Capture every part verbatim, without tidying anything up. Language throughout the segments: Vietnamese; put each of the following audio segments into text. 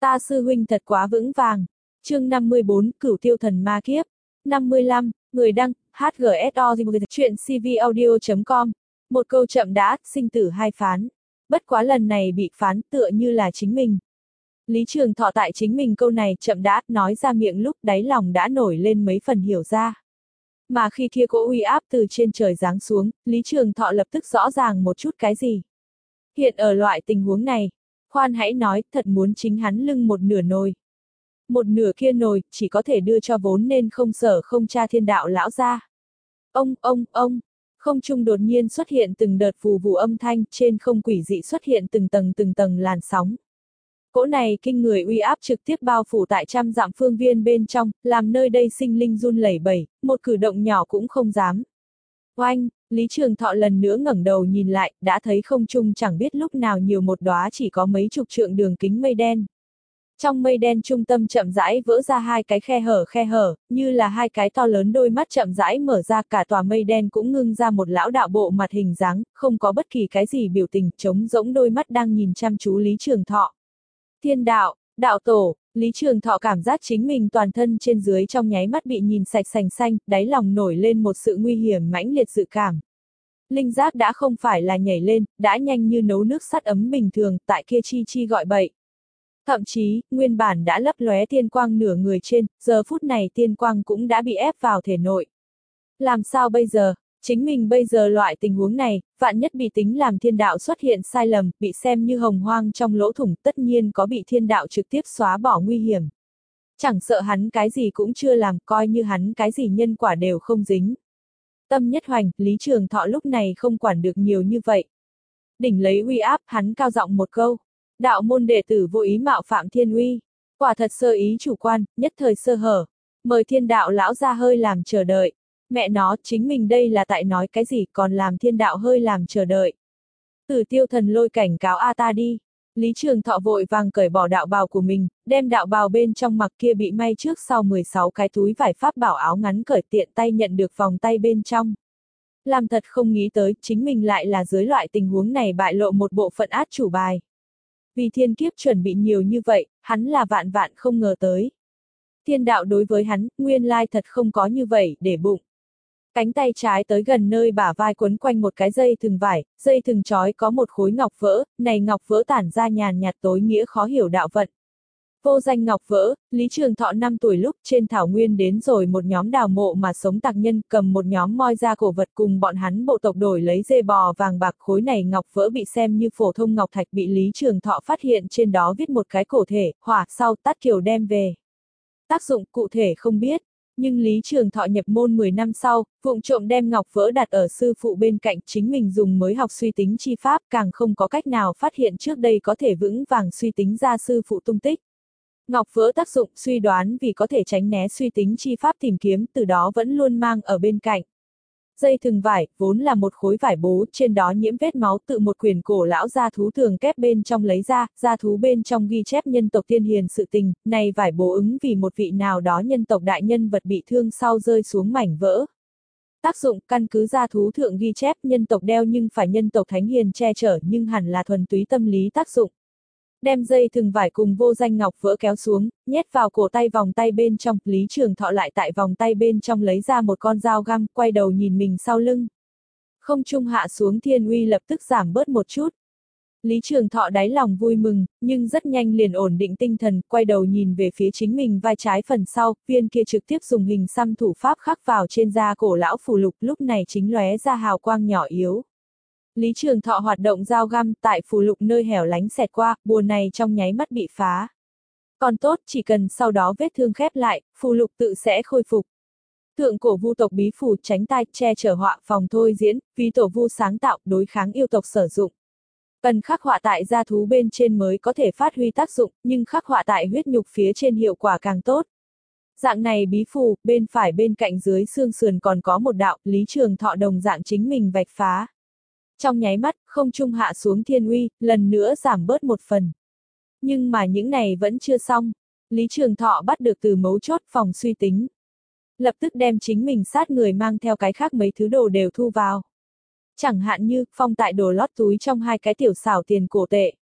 Ta sư huynh thật quá vững vàng. Chương năm mươi bốn, Cửu Tiêu Thần Ma Kiếp. năm mươi lăm, người đăng, hát giê ét o chuyện cvaudio chấm com. Một câu chậm đã, sinh tử hai phán. Bất quá lần này bị phán tựa như là chính mình. Lý Trường Thọ tại chính mình câu này chậm đã, nói ra miệng lúc đáy lòng đã nổi lên mấy phần hiểu ra. Mà khi kia cỗ uy áp từ trên trời giáng xuống, Lý Trường Thọ lập tức rõ ràng một chút cái gì. Hiện ở loại tình huống này, khoan hãy nói, thật muốn chính hắn lưng một nửa nồi. Một nửa kia nồi, chỉ có thể đưa cho vốn nên không sở không cha thiên đạo lão ra. Ông, ông, ông, không trung đột nhiên xuất hiện từng đợt vù vù âm thanh, trên không quỷ dị xuất hiện từng tầng từng tầng làn sóng. Cỗ này kinh người uy áp trực tiếp bao phủ tại trăm dặm phương viên bên trong, làm nơi đây sinh linh run lẩy bẩy, một cử động nhỏ cũng không dám. Oanh, Lý Trường Thọ lần nữa ngẩng đầu nhìn lại, đã thấy không trung chẳng biết lúc nào nhiều một đóa chỉ có mấy chục trượng đường kính mây đen. Trong mây đen trung tâm chậm rãi vỡ ra hai cái khe hở khe hở, như là hai cái to lớn đôi mắt chậm rãi mở ra, cả tòa mây đen cũng ngưng ra một lão đạo bộ mặt hình dáng, không có bất kỳ cái gì biểu tình, trống rỗng đôi mắt đang nhìn chăm chú Lý Trường Thọ. Thiên đạo, đạo tổ, Lý Trường Thọ cảm giác chính mình toàn thân trên dưới trong nháy mắt bị nhìn sạch sành xanh, đáy lòng nổi lên một sự nguy hiểm mãnh liệt dự cảm. Linh giác đã không phải là nhảy lên, đã nhanh như nấu nước sắt ấm bình thường, tại kia chi chi gọi bậy. Thậm chí, nguyên bản đã lấp lóe tiên quang nửa người trên, giờ phút này tiên quang cũng đã bị ép vào thể nội. Làm sao bây giờ? Chính mình bây giờ loại tình huống này, vạn nhất bị tính làm thiên đạo xuất hiện sai lầm, bị xem như hồng hoang trong lỗ thủng, tất nhiên có bị thiên đạo trực tiếp xóa bỏ nguy hiểm. Chẳng sợ hắn cái gì cũng chưa làm, coi như hắn cái gì nhân quả đều không dính. Tâm nhất hoành, Lý Trường Thọ lúc này không quản được nhiều như vậy. Đỉnh lấy uy áp, hắn cao giọng một câu. Đạo môn đệ tử vô ý mạo phạm thiên uy. Quả thật sơ ý chủ quan, nhất thời sơ hở. Mời thiên đạo lão ra hơi làm chờ đợi. Mẹ nó, chính mình đây là tại nói cái gì còn làm thiên đạo hơi làm chờ đợi. Tử Tiêu Thần Lôi cảnh cáo a ta đi. Lý Trường Thọ vội vàng cởi bỏ đạo bào của mình, đem đạo bào bên trong mặc kia bị may trước sau mười sáu cái túi vải pháp bảo áo ngắn cởi tiện tay nhận được vòng tay bên trong. Làm thật không nghĩ tới, chính mình lại là dưới loại tình huống này bại lộ một bộ phận át chủ bài. Vì thiên kiếp chuẩn bị nhiều như vậy, hắn là vạn vạn không ngờ tới. Thiên đạo đối với hắn, nguyên lai thật không có như vậy, để bụng. Cánh tay trái tới gần nơi bả vai quấn quanh một cái dây thừng vải, dây thừng trói có một khối ngọc vỡ, này ngọc vỡ tản ra nhàn nhạt tối nghĩa khó hiểu đạo vận. Vô danh ngọc vỡ, Lý Trường Thọ năm tuổi lúc trên thảo nguyên đến rồi một nhóm đào mộ mà sống tạc nhân cầm một nhóm moi ra cổ vật cùng bọn hắn bộ tộc đổi lấy dê bò vàng bạc, khối này ngọc vỡ bị xem như phổ thông ngọc thạch bị Lý Trường Thọ phát hiện trên đó viết một cái cổ thể, hỏa sau tát kiều đem về. Tác dụng cụ thể không biết. Nhưng Lý Trường Thọ nhập môn mười năm sau, vụng trộm đem ngọc vỡ đặt ở sư phụ bên cạnh, chính mình dùng mới học suy tính chi pháp, càng không có cách nào phát hiện trước đây có thể vững vàng suy tính ra sư phụ tung tích. Ngọc vỡ tác dụng suy đoán vì có thể tránh né suy tính chi pháp tìm kiếm, từ đó vẫn luôn mang ở bên cạnh. Dây thừng vải, vốn là một khối vải bố, trên đó nhiễm vết máu tự một quyển cổ lão gia thú thường kép bên trong lấy ra, gia thú bên trong ghi chép nhân tộc tiên hiền sự tình, này vải bố ứng vì một vị nào đó nhân tộc đại nhân vật bị thương sau rơi xuống mảnh vỡ. Tác dụng, căn cứ gia thú thượng ghi chép nhân tộc đeo nhưng phải nhân tộc thánh hiền che chở nhưng hẳn là thuần túy tâm lý tác dụng. Đem dây thừng vải cùng vô danh ngọc vỡ kéo xuống, nhét vào cổ tay vòng tay bên trong, Lý Trường Thọ lại tại vòng tay bên trong lấy ra một con dao găm, quay đầu nhìn mình sau lưng. Không trung hạ xuống thiên uy lập tức giảm bớt một chút. Lý Trường Thọ đáy lòng vui mừng, nhưng rất nhanh liền ổn định tinh thần, quay đầu nhìn về phía chính mình vai trái phần sau, viên kia trực tiếp dùng hình xăm thủ pháp khắc vào trên da cổ lão phù lục, lúc này chính lóe ra hào quang nhỏ yếu. Lý Trường Thọ hoạt động dao găm tại phù lục nơi hẻo lánh xẹt qua, bùa này trong nháy mắt bị phá. Còn tốt, chỉ cần sau đó vết thương khép lại, phù lục tự sẽ khôi phục. Thượng cổ vu tộc bí phù tránh tai, che chở họa phòng thôi diễn, vì tổ vu sáng tạo, đối kháng yêu tộc sử dụng. Cần khắc họa tại gia thú bên trên mới có thể phát huy tác dụng, nhưng khắc họa tại huyết nhục phía trên hiệu quả càng tốt. Dạng này bí phù, bên phải bên cạnh dưới xương sườn còn có một đạo, Lý Trường Thọ đồng dạng chính mình vạch phá. Trong nháy mắt, không trung hạ xuống thiên uy, lần nữa giảm bớt một phần. Nhưng mà những này vẫn chưa xong. Lý Trường Thọ bắt được từ mấu chốt phòng suy tính. Lập tức đem chính mình sát người mang theo cái khác mấy thứ đồ đều thu vào. Chẳng hạn như, phong tại đồ lót túi trong hai cái tiểu xảo tiền cổ tệ.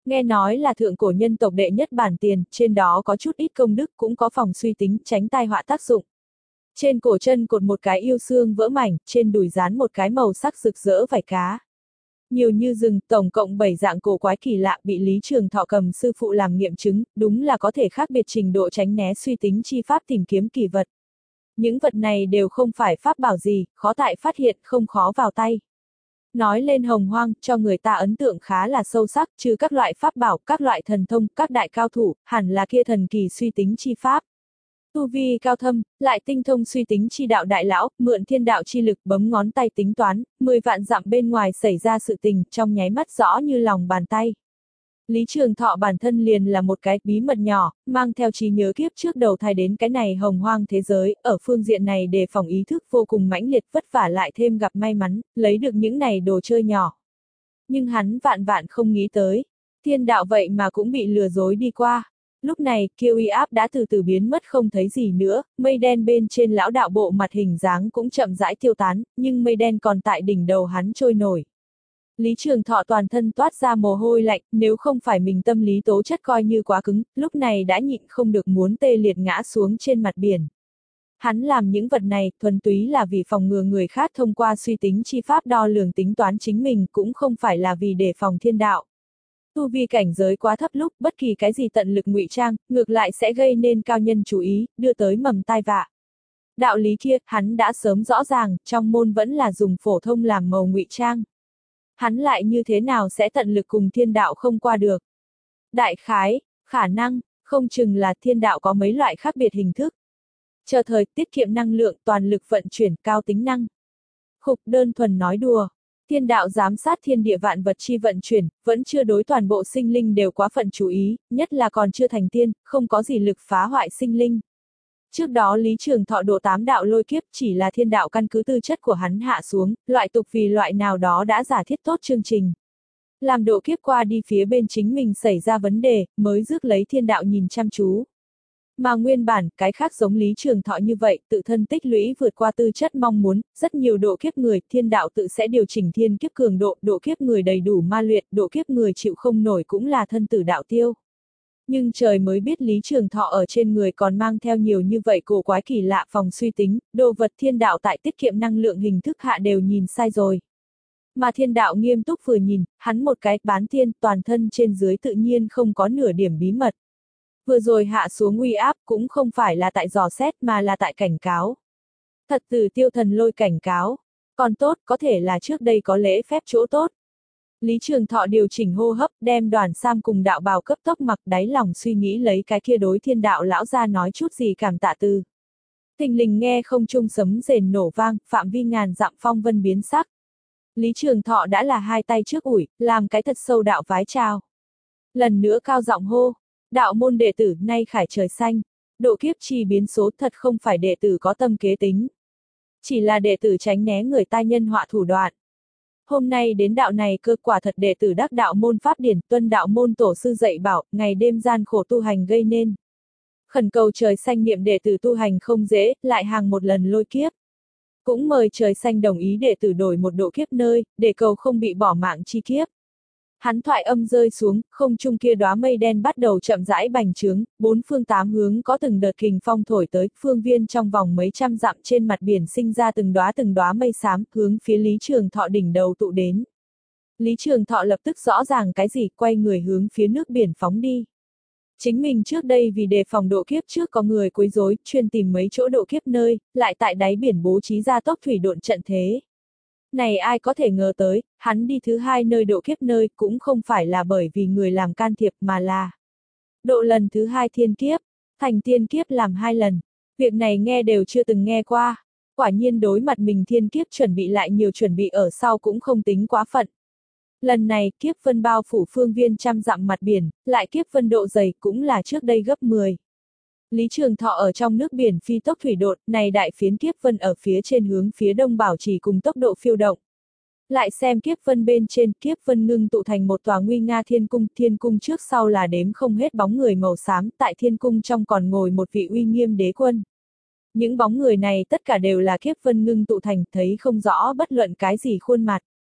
Nghe nói là thượng cổ nhân tộc đệ nhất bản tiền, trên đó có chút ít công đức, cũng có phòng suy tính, tránh tai họa tác dụng. Trên cổ chân cột một cái yêu xương vỡ mảnh, trên đùi dán một cái màu sắc rực rỡ vảy cá. Nhiều như rừng, tổng cộng bảy dạng cổ quái kỳ lạ bị Lý Trường Thọ cầm sư phụ làm nghiệm chứng, đúng là có thể khác biệt trình độ tránh né suy tính chi pháp tìm kiếm kỳ vật. Những vật này đều không phải pháp bảo gì, khó tại phát hiện, không khó vào tay. Nói lên Hồng Hoang, cho người ta ấn tượng khá là sâu sắc, trừ các loại pháp bảo, các loại thần thông, các đại cao thủ, hẳn là kia thần kỳ suy tính chi pháp. Tu vi cao thâm, lại tinh thông suy tính chi đạo đại lão, mượn thiên đạo chi lực bấm ngón tay tính toán, mười vạn dặm bên ngoài xảy ra sự tình, trong nháy mắt rõ như lòng bàn tay. Lý Trường Thọ bản thân liền là một cái bí mật nhỏ, mang theo trí nhớ kiếp trước đầu thai đến cái này hồng hoang thế giới, ở phương diện này đề phòng ý thức vô cùng mãnh liệt, vất vả lại thêm gặp may mắn, lấy được những này đồ chơi nhỏ. Nhưng hắn vạn vạn không nghĩ tới, thiên đạo vậy mà cũng bị lừa dối đi qua. Lúc này, kia uy áp đã từ từ biến mất không thấy gì nữa, mây đen bên trên lão đạo bộ mặt hình dáng cũng chậm rãi tiêu tán, nhưng mây đen còn tại đỉnh đầu hắn trôi nổi. Lý Trường Thọ toàn thân toát ra mồ hôi lạnh, nếu không phải mình tâm lý tố chất coi như quá cứng, lúc này đã nhịn không được muốn tê liệt ngã xuống trên mặt biển. Hắn làm những vật này, thuần túy là vì phòng ngừa người khác thông qua suy tính chi pháp đo lường tính toán chính mình, cũng không phải là vì đề phòng thiên đạo. Tu vi cảnh giới quá thấp lúc, bất kỳ cái gì tận lực ngụy trang, ngược lại sẽ gây nên cao nhân chú ý, đưa tới mầm tai vạ. Đạo lý kia, hắn đã sớm rõ ràng, trong môn vẫn là dùng phổ thông làm màu ngụy trang. Hắn lại như thế nào sẽ tận lực cùng thiên đạo không qua được? Đại khái, khả năng, không chừng là thiên đạo có mấy loại khác biệt hình thức. Chờ thời, tiết kiệm năng lượng, toàn lực vận chuyển, cao tính năng. Khục đơn thuần nói đùa. Thiên đạo giám sát thiên địa vạn vật chi vận chuyển, vẫn chưa đối toàn bộ sinh linh đều quá phận chú ý, nhất là còn chưa thành tiên, không có gì lực phá hoại sinh linh. Trước đó Lý Trường Thọ độ tám đạo lôi kiếp chỉ là thiên đạo căn cứ tư chất của hắn hạ xuống, loại tục vì loại nào đó đã giả thiết tốt chương trình. Làm độ kiếp qua đi phía bên chính mình xảy ra vấn đề, mới rước lấy thiên đạo nhìn chăm chú. Mà nguyên bản, cái khác giống Lý Trường Thọ như vậy, tự thân tích lũy vượt qua tư chất mong muốn, rất nhiều độ kiếp người, thiên đạo tự sẽ điều chỉnh thiên kiếp cường độ, độ kiếp người đầy đủ ma luyện, độ kiếp người chịu không nổi cũng là thân tử đạo tiêu. Nhưng trời mới biết Lý Trường Thọ ở trên người còn mang theo nhiều như vậy cổ quái kỳ lạ phòng suy tính, đồ vật thiên đạo tại tiết kiệm năng lượng hình thức hạ đều nhìn sai rồi. Mà thiên đạo nghiêm túc vừa nhìn, hắn một cái bán tiên toàn thân trên dưới tự nhiên không có nửa điểm bí mật. Vừa rồi hạ xuống uy áp cũng không phải là tại dò xét mà là tại cảnh cáo. Thật từ tiêu thần lôi cảnh cáo. Còn tốt, có thể là trước đây có lễ phép chỗ tốt. Lý Trường Thọ điều chỉnh hô hấp, đem đoàn sam cùng đạo bào cấp tốc mặc đáy lòng suy nghĩ lấy cái kia đối thiên đạo lão ra nói chút gì cảm tạ từ. Thình lình nghe không trung sấm rền nổ vang, phạm vi ngàn dặm phong vân biến sắc. Lý Trường Thọ đã là hai tay trước ủi, làm cái thật sâu đạo vái chào. Lần nữa cao giọng hô, đạo môn đệ tử nay khải trời xanh, độ kiếp chi biến số thật không phải đệ tử có tâm kế tính. Chỉ là đệ tử tránh né người ta nhân họa thủ đoạn. Hôm nay đến đạo này cơ quả thật đệ tử đắc đạo môn pháp điển, tuân đạo môn tổ sư dạy bảo, ngày đêm gian khổ tu hành gây nên. Khẩn cầu trời xanh niệm đệ tử tu hành không dễ, lại hàng một lần lôi kiếp. Cũng mời trời xanh đồng ý đệ tử đổi một độ kiếp nơi, để cầu không bị bỏ mạng chi kiếp. Hắn thoại âm rơi xuống, không trung kia đóa mây đen bắt đầu chậm rãi bành trướng, bốn phương tám hướng có từng đợt kình phong thổi tới, phương viên trong vòng mấy trăm dặm trên mặt biển sinh ra từng đóa từng đóa mây xám, hướng phía Lý Trường Thọ đỉnh đầu tụ đến. Lý Trường Thọ lập tức rõ ràng cái gì, quay người hướng phía nước biển phóng đi. Chính mình trước đây vì đề phòng độ kiếp trước có người quấy rối, chuyên tìm mấy chỗ độ kiếp nơi, lại tại đáy biển bố trí ra tốc thủy độn trận thế. Này ai có thể ngờ tới, hắn đi thứ hai nơi độ kiếp nơi cũng không phải là bởi vì người làm can thiệp mà là độ lần thứ hai thiên kiếp, thành thiên kiếp làm hai lần. Việc này nghe đều chưa từng nghe qua. Quả nhiên đối mặt mình thiên kiếp chuẩn bị lại nhiều chuẩn bị ở sau cũng không tính quá phận. Lần này kiếp vân bao phủ phương viên trăm dặm mặt biển, lại kiếp vân độ dày cũng là trước đây gấp mười. Lý Trường Thọ ở trong nước biển phi tốc thủy độn, này đại phiến kiếp vân ở phía trên hướng phía đông bảo trì cùng tốc độ phiêu động. Lại xem kiếp vân bên trên, kiếp vân ngưng tụ thành một tòa nguy nga thiên cung, thiên cung trước sau là đếm không hết bóng người màu xám, tại thiên cung trong còn ngồi một vị uy nghiêm đế quân. Những bóng người này tất cả đều là kiếp vân ngưng tụ thành, thấy không rõ bất luận cái gì khuôn mặt.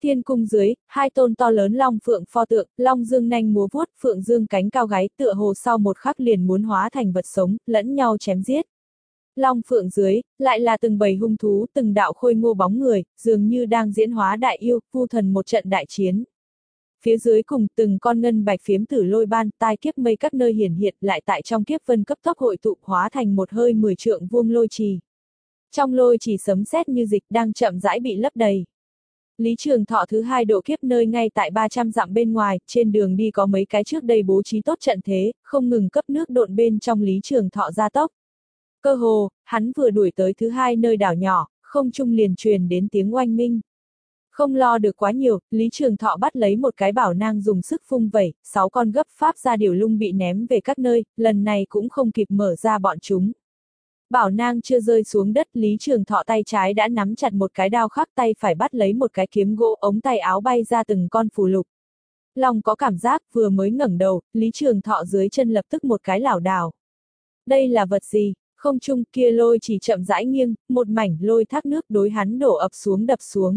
Thiên cung dưới, hai tôn to lớn long phượng pho tượng, long dương nanh múa vuốt, phượng dương cánh cao gáy, tựa hồ sau một khắc liền muốn hóa thành vật sống, lẫn nhau chém giết. Long phượng dưới, lại là từng bầy hung thú, từng đạo khôi ngô bóng người, dường như đang diễn hóa đại yêu, vu thần một trận đại chiến. Phía dưới cùng, từng con ngân bạch phiếm tử lôi ban, tai kiếp mây các nơi hiển hiện, lại tại trong kiếp vân cấp tốc hội tụ, hóa thành một hơi mười trượng vuông lôi trì. Trong lôi trì sấm sét như dịch đang chậm rãi bị lấp đầy. Lý Trường Thọ thứ hai độ kiếp nơi ngay tại ba trăm dặm bên ngoài, trên đường đi có mấy cái trước đây bố trí tốt trận thế, không ngừng cấp nước độn bên trong Lý Trường Thọ gia tốc. Cơ hồ, hắn vừa đuổi tới thứ hai nơi đảo nhỏ, không trung liền truyền đến tiếng oanh minh. Không lo được quá nhiều, Lý Trường Thọ bắt lấy một cái bảo nang dùng sức phung vẩy, sáu con gấp pháp ra điểu lung bị ném về các nơi, lần này cũng không kịp mở ra bọn chúng. Bảo nang chưa rơi xuống đất, Lý Trường Thọ tay trái đã nắm chặt một cái đao khắc, tay phải bắt lấy một cái kiếm gỗ, ống tay áo bay ra từng con phù lục. Lòng có cảm giác, vừa mới ngẩng đầu, Lý Trường Thọ dưới chân lập tức một cái lảo đảo. Đây là vật gì? Không trung kia lôi chỉ chậm rãi nghiêng, một mảnh lôi thác nước đối hắn đổ ập xuống đập xuống.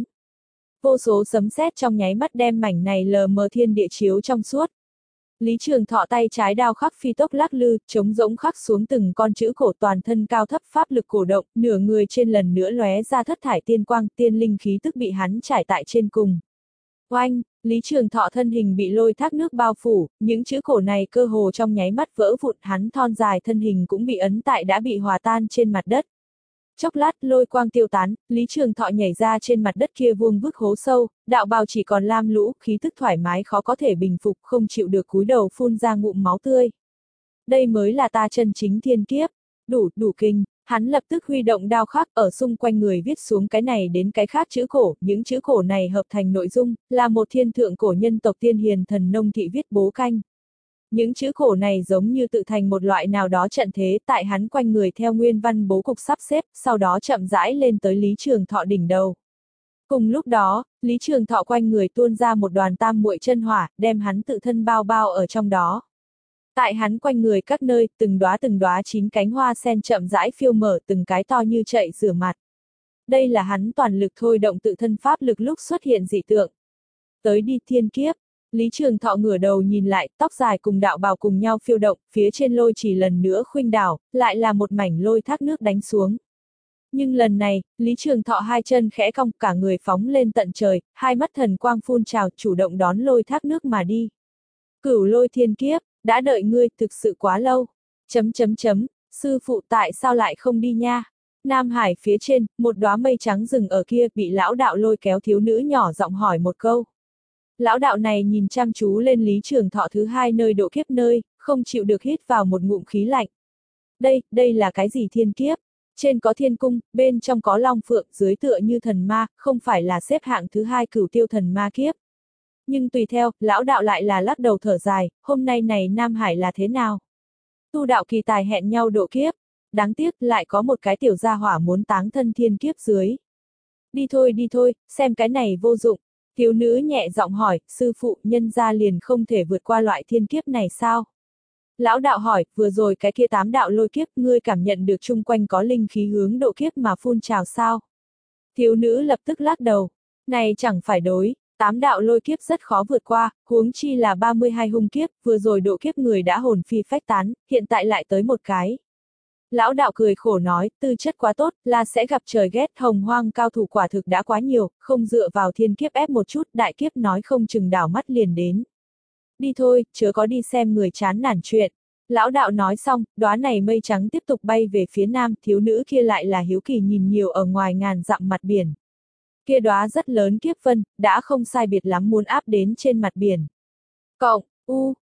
Vô số sấm sét trong nháy mắt đem mảnh này lờ mờ thiên địa chiếu trong suốt. Lý Trường Thọ tay trái đao khắc phi tốc lắc lư, trống rỗng khắc xuống từng con chữ cổ, toàn thân cao thấp pháp lực cổ động, nửa người trên lần nữa lóe ra thất thải tiên quang, tiên linh khí tức bị hắn trải tại trên cùng. Oanh, Lý Trường Thọ thân hình bị lôi thác nước bao phủ, những chữ cổ này cơ hồ trong nháy mắt vỡ vụn, hắn thon dài thân hình cũng bị ấn tại đã bị hòa tan trên mặt đất. Chốc lát, lôi quang tiêu tán, Lý Trường Thọ nhảy ra trên mặt đất kia vuông vức hố sâu, đạo bào chỉ còn lam lũ, khí tức thoải mái khó có thể bình phục, không chịu được cúi đầu phun ra ngụm máu tươi. Đây mới là ta chân chính thiên kiếp, đủ, đủ kinh. Hắn lập tức huy động đao khắc ở xung quanh người viết xuống cái này đến cái khác chữ cổ, những chữ cổ này hợp thành nội dung, là một thiên thượng cổ nhân tộc tiên hiền thần nông thị viết bố canh. Những chữ cổ này giống như tự thành một loại nào đó trận thế, tại hắn quanh người theo nguyên văn bố cục sắp xếp, sau đó chậm rãi lên tới Lý Trường Thọ đỉnh đầu. Cùng lúc đó, Lý Trường Thọ quanh người tuôn ra một đoàn tam muội chân hỏa, đem hắn tự thân bao bao ở trong đó. Tại hắn quanh người các nơi, từng đóa từng đóa chín cánh hoa sen chậm rãi phiêu mở, từng cái to như chạy rửa mặt. Đây là hắn toàn lực thôi động tự thân pháp lực lúc xuất hiện dị tượng. Tới đi thiên kiếp. Lý Trường Thọ ngửa đầu nhìn lại, tóc dài cùng đạo bào cùng nhau phiêu động, phía trên lôi chỉ lần nữa khuynh đảo, lại là một mảnh lôi thác nước đánh xuống. Nhưng lần này, Lý Trường Thọ hai chân khẽ cong, cả người phóng lên tận trời, hai mắt thần quang phun trào, chủ động đón lôi thác nước mà đi. Cửu lôi thiên kiếp, đã đợi ngươi, thực sự quá lâu. Chấm chấm chấm, sư phụ tại sao lại không đi nha? Nam Hải phía trên, một đóa mây trắng rừng ở kia, bị lão đạo lôi kéo thiếu nữ nhỏ giọng hỏi một câu. Lão đạo này nhìn chăm chú lên Lý Trường Thọ thứ hai nơi độ kiếp nơi, không chịu được hít vào một ngụm khí lạnh. Đây, đây là cái gì thiên kiếp? Trên có thiên cung, bên trong có long phượng, dưới tựa như thần ma, không phải là xếp hạng thứ hai cửu tiêu thần ma kiếp. Nhưng tùy theo, lão đạo lại là lắc đầu thở dài, hôm nay này Nam Hải là thế nào? Tu đạo kỳ tài hẹn nhau độ kiếp, đáng tiếc lại có một cái tiểu gia hỏa muốn táng thân thiên kiếp dưới. Đi thôi đi thôi, xem cái này vô dụng. Thiếu nữ nhẹ giọng hỏi, sư phụ, nhân gia liền không thể vượt qua loại thiên kiếp này sao? Lão đạo hỏi, vừa rồi cái kia tám đạo lôi kiếp, ngươi cảm nhận được chung quanh có linh khí hướng độ kiếp mà phun trào sao? Thiếu nữ lập tức lắc đầu, này chẳng phải đối, tám đạo lôi kiếp rất khó vượt qua, huống chi là ba mươi hai hung kiếp, vừa rồi độ kiếp người đã hồn phi phách tán, hiện tại lại tới một cái. Lão đạo cười khổ nói, tư chất quá tốt, là sẽ gặp trời ghét, hồng hoang cao thủ quả thực đã quá nhiều, không dựa vào thiên kiếp ép một chút, đại kiếp nói không chừng đảo mắt liền đến. Đi thôi, chớ có đi xem người chán nản chuyện. Lão đạo nói xong, đóa này mây trắng tiếp tục bay về phía nam, thiếu nữ kia lại là hiếu kỳ nhìn nhiều ở ngoài ngàn dặm mặt biển. Kia đóa rất lớn kiếp vân, đã không sai biệt lắm muốn áp đến trên mặt biển. Cộng, u,